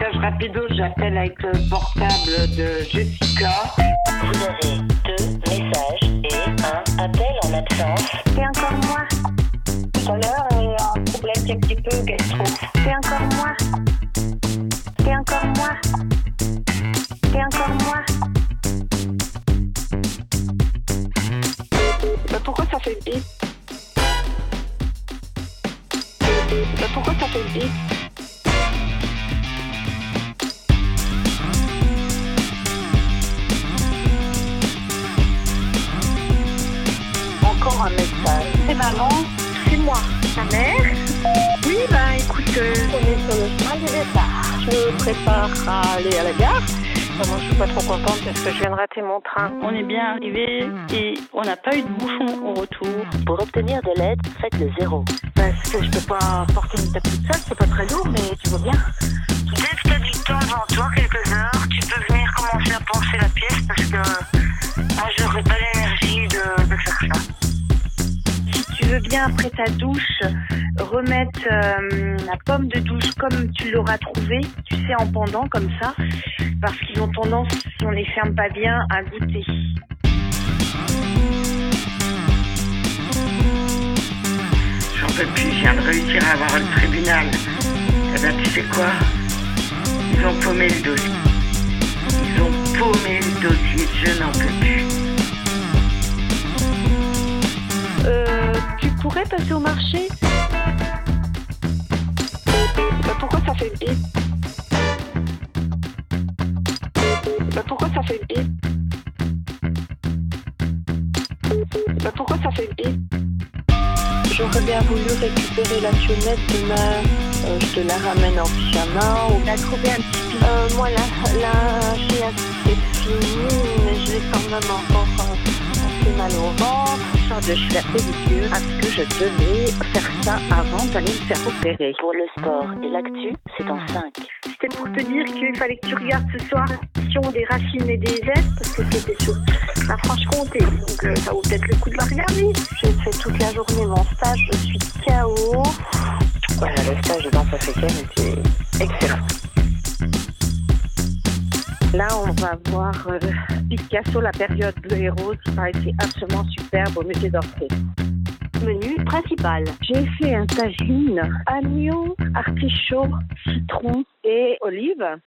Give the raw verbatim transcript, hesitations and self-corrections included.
message rapido, j'appelle avec le portable de Jessica. Vous avez deux messages et un appel en absence. C'est encore moi. Tout à l'heure, il y a un problème qui est un petit peu gastro. C'est encore moi. C'est encore moi. C'est encore moi. Bah pourquoi ça fait bip? Bah pourquoi ça fait bip? Encore un message. C'est maman. C'est moi. Ta mère? Oui, bah écoute, euh, On est sur le chemin du départ. Je me prépare à aller à la gare. Enfin, moi, je suis pas trop contente parce que je viens de rater mon train. On est bien arrivé et on n'a pas eu de bouchon au retour. Pour obtenir de l'aide, faites le zéro. Parce que je peux pas porter une table toute seule, c'est pas très lourd, mais tu vois bien. Dès que tu as du temps devant toi, quelques heures, tu peux venir commencer à penser la pièce parce que moi, j'aurais pas l'énergie de, de faire ça. si tu veux bien, après ta douche, remettre euh, la pomme de douche comme tu l'auras trouvée, tu sais, en pendant comme ça, parce qu'ils ont tendance, si on les ferme pas bien, à goûter. J'en peux plus, je viens de réussir à avoir le tribunal. Eh ben, tu sais quoi? Ils ont paumé le dossier. Ils ont paumé le dossier, je n'en peux plus. Euh, tu pourrais passer au marché? Bah pourquoi ça fait bip? Bah pourquoi ça fait bip? Bah pourquoi ça fait bip? J'aurais bien voulu récupérer la chionnette demain. Euh, je te la ramène en pyjama. On a trouvé un petit pied. Euh, moi, la, la chiasse, c'est fini, mais j'ai quand même encore euh, assez mal au ventre. Genre de faire ridicule parce que je devais faire ça avant d'aller me faire opérer. Pour le sport et l'actu, c'est en cinq. C'était pour te dire qu'il fallait que tu regardes ce soir l'émission des Racines et des Zèbres parce que c'était sur la Franche-Comté. Donc euh, ça vaut peut-être le coup de la regarder. J'ai fait toute la journée mon stage, je suis K O. Voilà, le stage de danse africaine était excellent. Là, on va voir euh, Picasso, la période bleu et rose, qui paraît que c'est absolument superbe au musée d'Orsay. Menu principal. J'ai fait un tagine, agneau, artichaut, citron et olive.